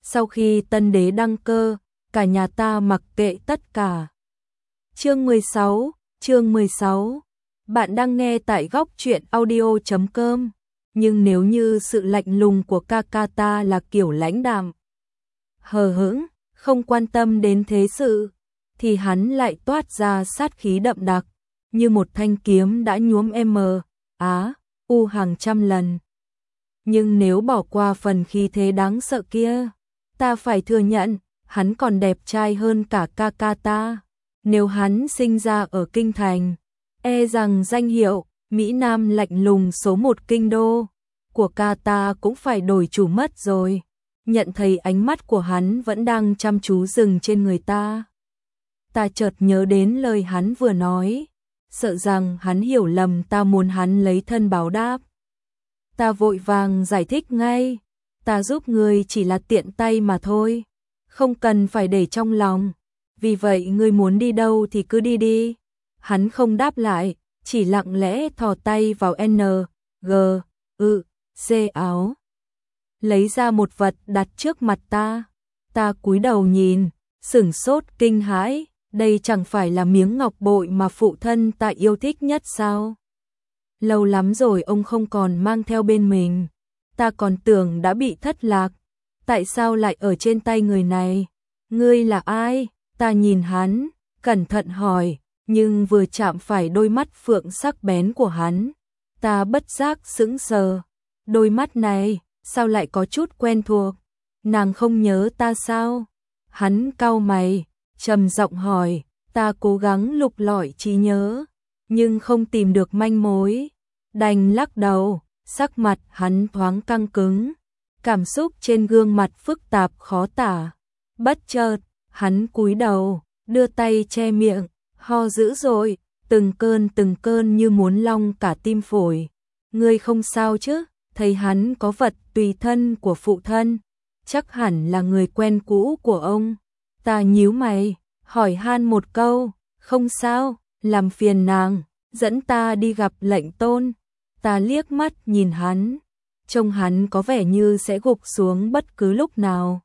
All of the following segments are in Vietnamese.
Sau khi tân đế đăng cơ, cả nhà ta mặc kệ tất cả. Chương 16. Bạn đang nghe tại góc truyện audio.com. Nhưng nếu như sự lạnh lùng của ca ta là kiểu lãnh đạm, hờ hững, không quan tâm đến thế sự, thì hắn lại toát ra sát khí đậm đặc, như một thanh kiếm đã nhuốm u hàng trăm lần. Nhưng nếu bỏ qua phần khí thế đáng sợ kia, ta phải thừa nhận, hắn còn đẹp trai hơn cả ca ta. Nếu hắn sinh ra ở kinh thành, e rằng danh hiệu Mỹ Nam lạnh lùng số 1 kinh đô của ca ta cũng phải đổi chủ mất rồi. Nhận thấy ánh mắt của hắn vẫn đang chăm chú dừng trên người ta. Ta chợt nhớ đến lời hắn vừa nói, sợ rằng hắn hiểu lầm ta muốn hắn lấy thân báo đáp. Ta vội vàng giải thích ngay, ta giúp ngươi chỉ là tiện tay mà thôi, không cần phải để trong lòng. Vì vậy ngươi muốn đi đâu thì cứ đi đi. Hắn không đáp lại, chỉ lặng lẽ thò tay vào C áo, lấy ra một vật đặt trước mặt ta. Ta cúi đầu nhìn, sửng sốt kinh hãi, đây chẳng phải là miếng ngọc bội mà phụ thân ta yêu thích nhất sao? Lâu lắm rồi ông không còn mang theo bên mình, ta còn tưởng đã bị thất lạc, tại sao lại ở trên tay người này? Ngươi là ai? Ta nhìn hắn, cẩn thận hỏi, nhưng vừa chạm phải đôi mắt phượng sắc bén của hắn, ta bất giác sững sờ. Đôi mắt này, sao lại có chút quen thuộc? Nàng không nhớ ta sao? Hắn cau mày, trầm giọng hỏi. Ta cố gắng lục lọi trí nhớ, nhưng không tìm được manh mối, đành lắc đầu. Sắc mặt hắn thoáng căng cứng, cảm xúc trên gương mặt phức tạp khó tả. Bất chợt, hắn cúi đầu, đưa tay che miệng, ho dữ dội, từng cơn như muốn long cả tim phổi. Ngươi không sao chứ? Thấy hắn có vật tùy thân của phụ thân, chắc hẳn là người quen cũ của ông. Ta nhíu mày, hỏi han một câu, không sao, làm phiền nàng, dẫn ta đi gặp lệnh tôn. Ta liếc mắt nhìn hắn, trông hắn có vẻ như sẽ gục xuống bất cứ lúc nào.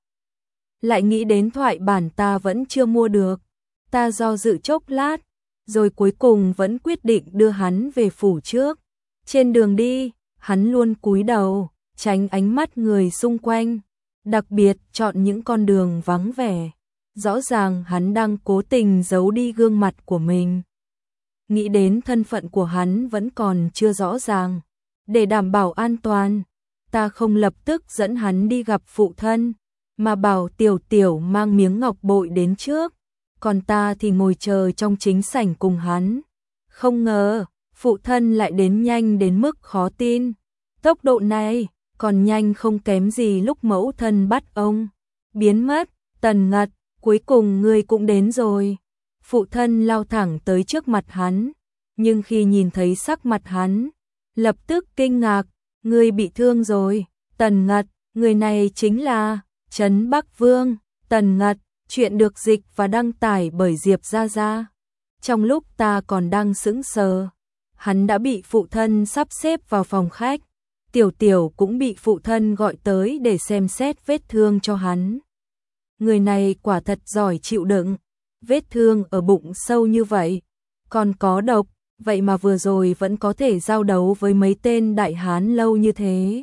Lại nghĩ đến thoại bản ta vẫn chưa mua được, ta do dự chốc lát, rồi cuối cùng vẫn quyết định đưa hắn về phủ trước. Trên đường đi, hắn luôn cúi đầu, tránh ánh mắt người xung quanh, đặc biệt chọn những con đường vắng vẻ. Rõ ràng hắn đang cố tình giấu đi gương mặt của mình. Nghĩ đến thân phận của hắn vẫn còn chưa rõ ràng, để đảm bảo an toàn, ta không lập tức dẫn hắn đi gặp phụ thân, mà bảo Tiểu mang miếng ngọc bội đến trước, còn ta thì ngồi chờ trong chính sảnh cùng hắn. Không ngờ, phụ thân lại đến nhanh đến mức khó tin. Tốc độ này còn nhanh không kém gì lúc mẫu thân bắt ông biến mất. Tần Ngật, cuối cùng ngươi cũng đến rồi. Phụ thân lao thẳng tới trước mặt hắn, nhưng khi nhìn thấy sắc mặt hắn, lập tức kinh ngạc. Ngươi bị thương rồi? Tần Ngật, người này chính là Trấn Bắc Vương Tần Ngật. Chuyện được dịch và đăng tải bởi Diệp Gia Gia. Trong lúc ta còn đang sững sờ, hắn đã bị phụ thân sắp xếp vào phòng khách. Tiểu cũng bị phụ thân gọi tới để xem xét vết thương cho hắn. Người này quả thật giỏi chịu đựng, vết thương ở bụng sâu như vậy, còn có độc, vậy mà vừa rồi vẫn có thể giao đấu với mấy tên đại hán lâu như thế.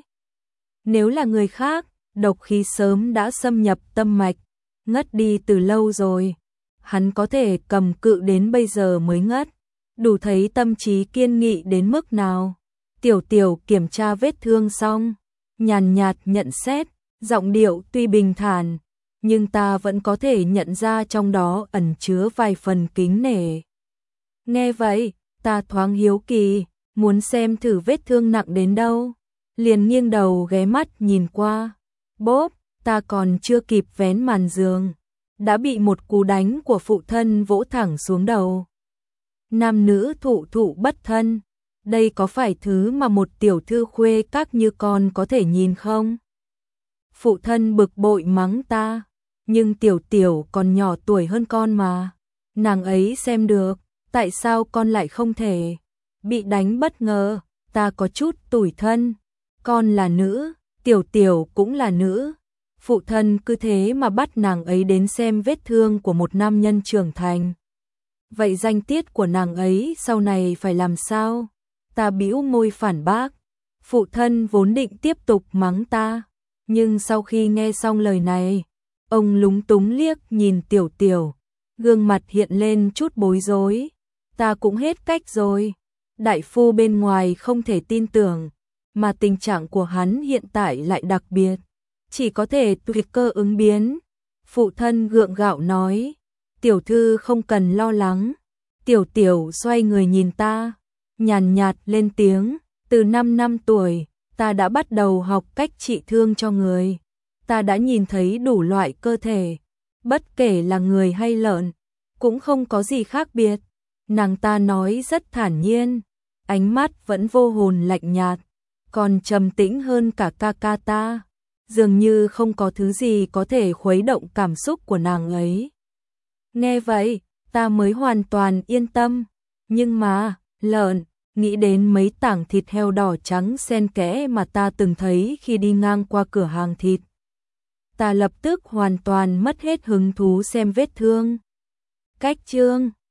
Nếu là người khác, độc khí sớm đã xâm nhập tâm mạch, ngất đi từ lâu rồi. Hắn có thể cầm cự đến bây giờ mới ngất, đủ thấy tâm trí kiên nghị đến mức nào. Tiểu kiểm tra vết thương xong, nhàn nhạt nhận xét, giọng điệu tuy bình thản, nhưng ta vẫn có thể nhận ra trong đó ẩn chứa vài phần kính nể. Nghe vậy, ta thoáng hiếu kỳ, muốn xem thử vết thương nặng đến đâu, liền nghiêng đầu ghé mắt nhìn qua. Bốp, ta còn chưa kịp vén màn giường, đã bị một cú đánh của phụ thân vỗ thẳng xuống đầu. Nam nữ thụ bất thân, đây có phải thứ mà một tiểu thư khuê các như con có thể nhìn không? Phụ thân bực bội mắng ta, nhưng Tiểu còn nhỏ tuổi hơn con mà, nàng ấy xem được, tại sao con lại không thể? Bị đánh bất ngờ, ta có chút tủi thân, con là nữ, Tiểu cũng là nữ, phụ thân cứ thế mà bắt nàng ấy đến xem vết thương của một nam nhân trưởng thành. Vậy danh tiết của nàng ấy sau này phải làm sao? Ta bĩu môi phản bác. Phụ thân vốn định tiếp tục mắng ta, nhưng sau khi nghe xong lời này, ông lúng túng liếc nhìn Tiểu Tiểu, gương mặt hiện lên chút bối rối. Ta cũng hết cách rồi. Đại phu bên ngoài không thể tin tưởng, mà tình trạng của hắn hiện tại lại đặc biệt, chỉ có thể tùy cơ ứng biến. Phụ thân gượng gạo nói, tiểu thư không cần lo lắng. Tiểu Tiểu xoay người nhìn ta, nhàn nhạt lên tiếng, từ 5 năm tuổi, ta đã bắt đầu học cách trị thương cho người. Ta đã nhìn thấy đủ loại cơ thể, bất kể là người hay lợn, cũng không có gì khác biệt. Nàng ta nói rất thản nhiên, ánh mắt vẫn vô hồn lạnh nhạt, còn trầm tĩnh hơn cả ca ca ta, dường như không có thứ gì có thể khuấy động cảm xúc của nàng ấy. Nghe vậy, ta mới hoàn toàn yên tâm, nhưng mà, lợn, nghĩ đến mấy tảng thịt heo đỏ trắng xen kẽ mà ta từng thấy khi đi ngang qua cửa hàng thịt. Ta lập tức hoàn toàn mất hết hứng thú xem vết thương. Cách chương